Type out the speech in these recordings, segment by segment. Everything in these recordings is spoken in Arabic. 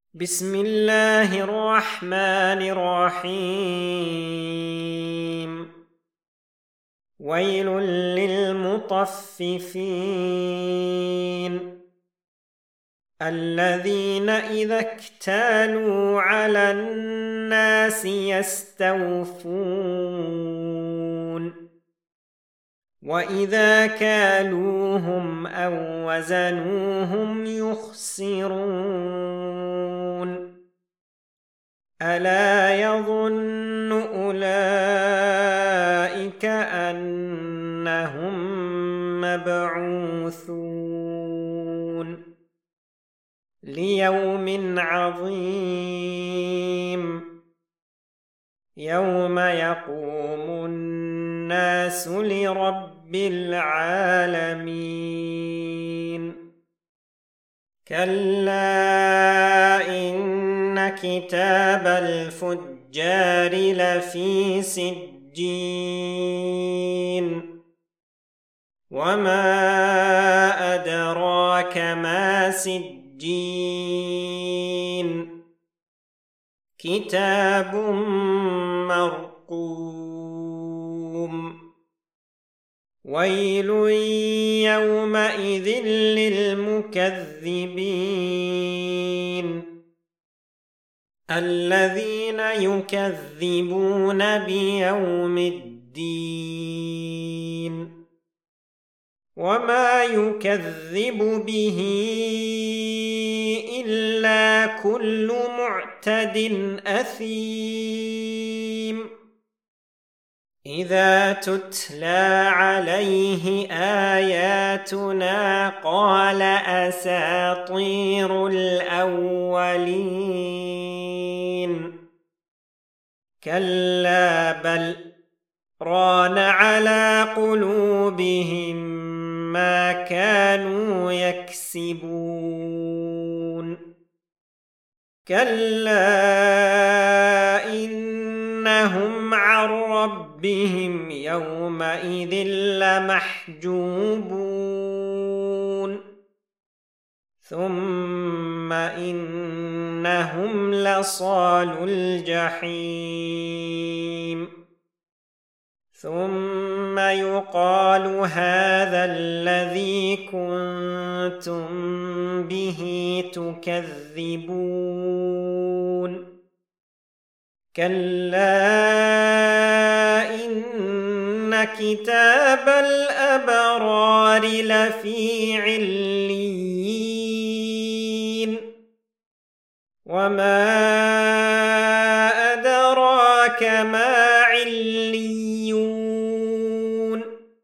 بسم الله الرحمن الرحيم. ويل للمطففين الذين إذا اكتالوا على الناس يستوفون وإذا كالوهم أو وزنوهم يخسرون. ألا يظن أولئك أنهم مبعوثون ليوم عظيم يوم يقوم الناس لرب العالمين. كلا إن كتاب الفجار لفي سجين وما أدراك ما سجين كتاب مرقوم. ويل يومئذ للمكذبين الذين يكذبون بيوم الدين وما يكذب به إلا كل معتد أثيم. إذا تتلى عليه آياتنا قال أساطير الأولين. كلا بل ران على قلوبهم ما كانوا يكسبون. كلا إنهم عن ربهم يومئذ لمحجوبون ثم إنهم لصالو الجحيم. ثم يقال هذا الذي كنتم به تكذبون. كلا إن كتاب الأبرار لفي عليين وما أدراك ما عليون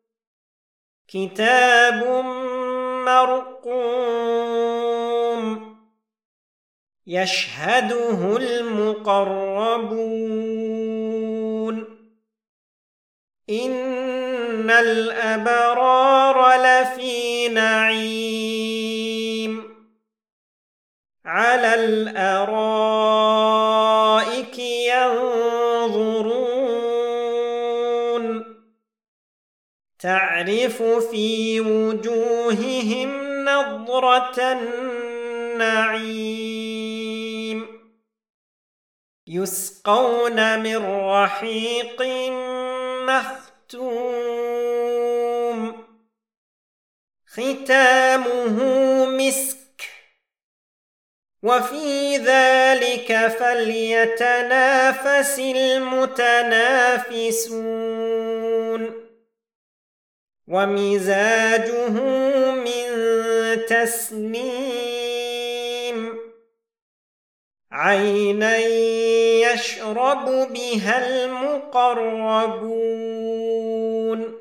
كتاب مرقوم يشهده المقربون. إن الأبرار لفي نعيم على الأرائك ينظرون تعرف في وجوههم نضرة النعيم يسقون من رحيق مختوم ختامه مسك وفي ذلك فليتنافس المتنافسون. ومزاجه من تسنيم عينا يشرب بها المقربون.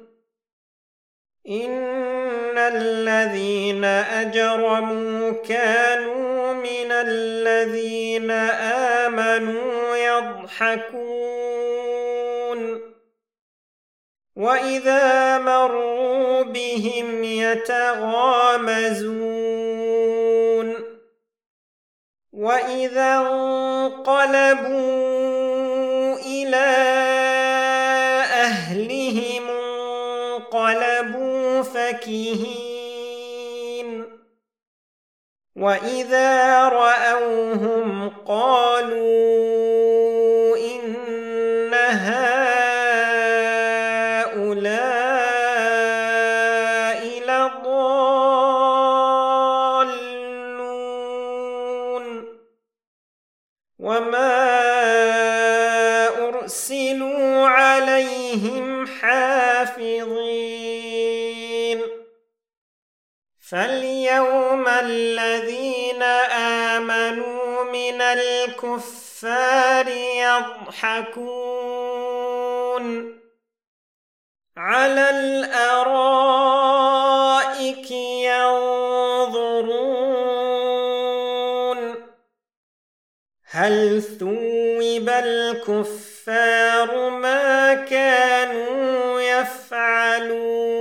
إن الذين أجرموا كانوا من الذين آمنوا يضحكون وإذا مروا بهم يتغامزون وإذا انقلبوا إلى أهلهم انقلبوا فكهين وإذا رأوهم قالوا إن هؤلاء لضالون وما أرسلوا عليهم حافظين فاليوم الذين آمنوا من الكفار يضحكون على الأرائك ينظرون هل ثوب الكفار ما كانوا يفعلون